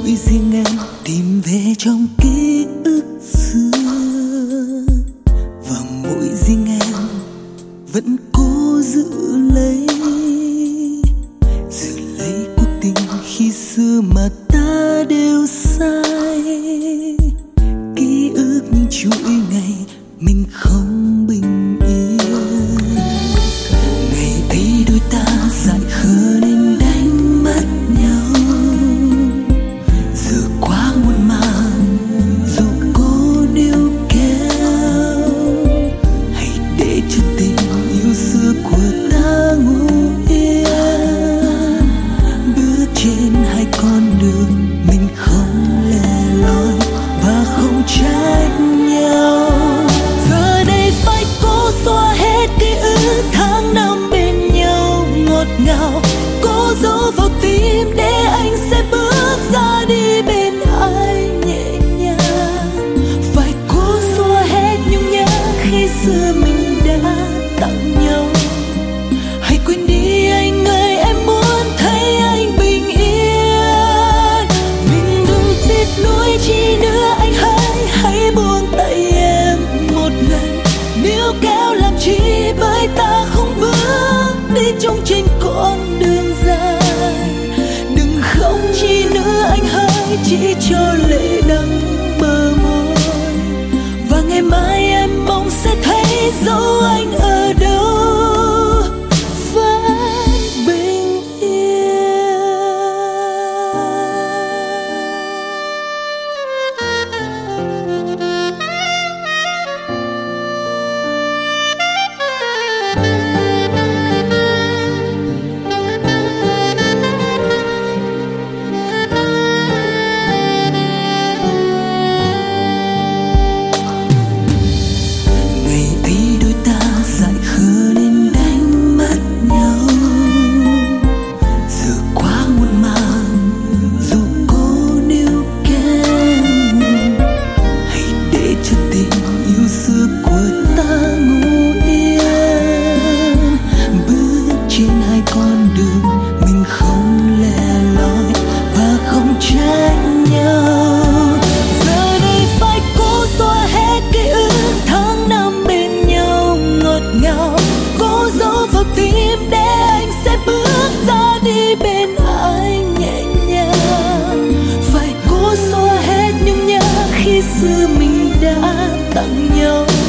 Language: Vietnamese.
mỗi riêng em tìm về trong ký ức xưa, và mỗi riêng em vẫn cố giữ lấy cuộc tình khi xưa mà ta đều sai. Ký ức những chuỗi ngày mình không bình yên, ngày ấy đôi ta dại khờ nên đánh mất nhau. Giờ quá muộn màng dù cố níu kéo, hãy để cho tình yêu xưa của ta ngủ yên. Bước trên hai con đường mình không lẻ loi và không trách nhau. Giờ đây phải cố xóa hết ký ức tháng năm bên nhau ngọt ngào, cố giấu vào tim để anh sẽ bước ra đi bên ai nhẹ nhàng. Phải cố xóa hết nhung nhớ khi xưa mình đã tặng nhau. Hãy quên đi anh ơi, em muốn thấy anh bình yên. Mình đừng tiếc nuối chi nữa anh hãy hãy buông tay em một lần. Níu kéo làm chi bởi ta không bước đi chung trên con đường dài. Đừng khóc chi nữa anh hãy chỉ cho lệ đắng bờ môi. Và ngày mai em mong sẽ thấy dấu anh ở đâu vẫn bình yên. Ngày ấy đôi ta dại khờ nên đánh mất nhau. Giờ quá muộn màng dù cố níu kéo, hãy để cho tình yêu xưa của ta ngủ yên. Bước trên hai con đường mình không lẻ loi và không trách nhau. Giờ đây phải cố xóa hết ký ức tháng năm bên nhau ngọt ngào, cố giấu vào tim để anh sẽ bước ra đi bên anh nhẹ nhàng. Phải cố xóa hết nhung nhớ khi xưa mình đã tặng nhau.